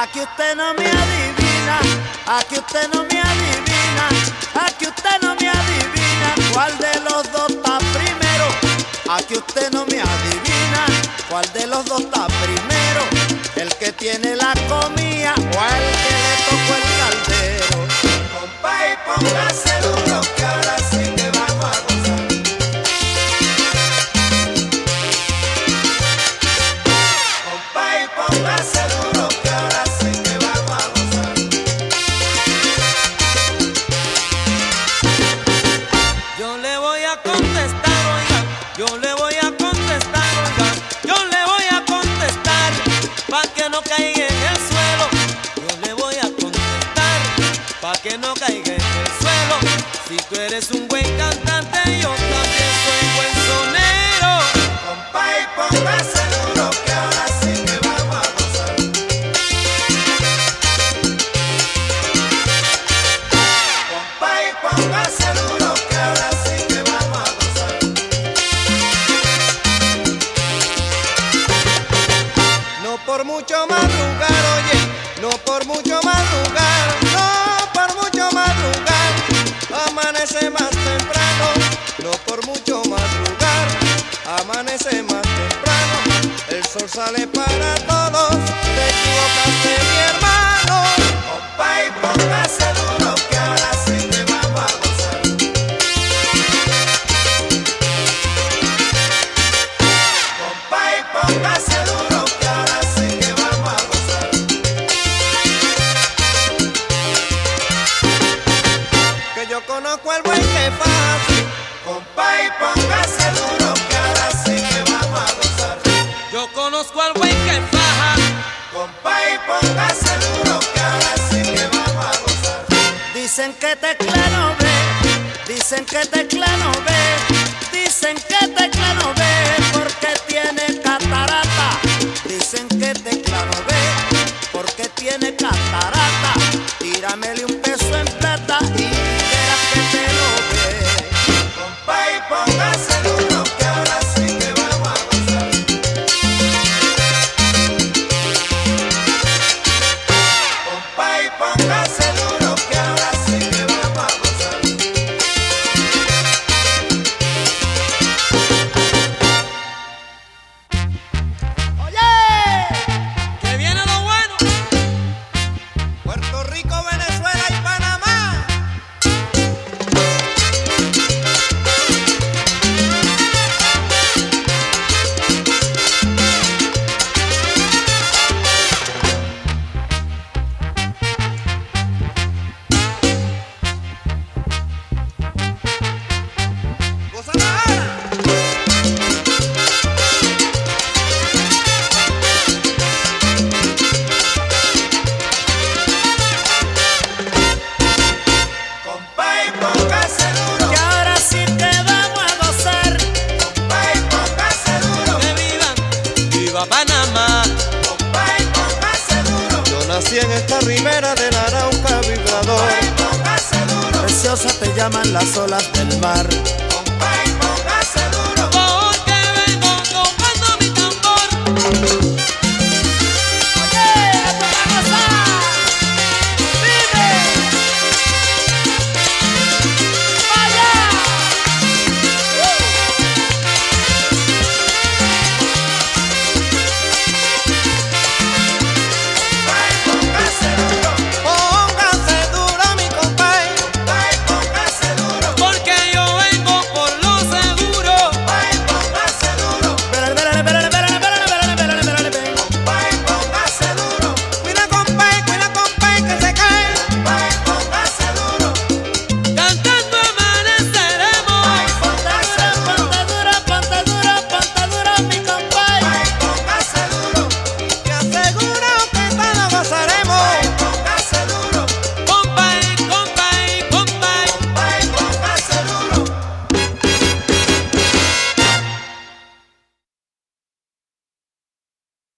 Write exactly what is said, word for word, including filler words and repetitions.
Aquí usted no me adivina, aquí usted no me adivina, aquí usted no me adivina cuál de los dos está primero. Aquí usted no me adivina cuál de los dos está primero, el que tiene la comida o el que le tocó el caldero. Compay, póngase duro que ahora sí que vamos a gozar. Compay, póngase duro que ahora sí que vamos a gozar. Yo le voy a contestar, oiga, yo le voy a contestar, oiga, yo le voy a contestar, pa' que no caiga en el suelo. Yo le voy a contestar, pa' que no caiga en el suelo. Si tú eres un buen cantante, yo también soy buen sonero. Compay, póngase duro que ahora sí que vamos a gozar. Compay, póngase duro que ahora sí que vamos a gozar. No por mucho madrugar, oye, no por mucho madrugar, no por mucho madrugar, amanece más temprano, no por mucho madrugar, amanece más temprano, el sol sale para todos, te equivocaste mi hermano. Compay, póngase duro que ahora sí que vamos a gozar. Compay, póngase duro que ahora sí que vamos a gozar. Que yo conozco al buen que fácil, Compay, póngase duro que ahora sí que vamos a gozar. yo conozco al buen que faja. Compay, póngase duro que ahora sí que vamos a gozar. Dicen que Tecla no ve, dicen que Tecla no ve, dicen que Tecla no ve porque tiene catarata. Dicen que Tecla no ve porque tiene catarata. Tíramele un peso en plata y verás que te lo ve. Compay, póngase duro que ahora sí que vamos a gozar. Compay, póngase duro que ahora sí que vamos a gozar. ¡Oye! Que viene lo bueno. Puerto Rico, Venezuela y Panamá. Goza la Habana. Compay, póngase duro. Y ahora sí que vamos a gozar. Compay, póngase duro. Que viva, viva Panamá. Compay, póngase duro. Yo nací en esta ribera del Arauca vibrador. Compay, póngase duro. Preciosa te llaman las olas del mar. Compay, póngase duro. Porque vengo tocando mi tambor.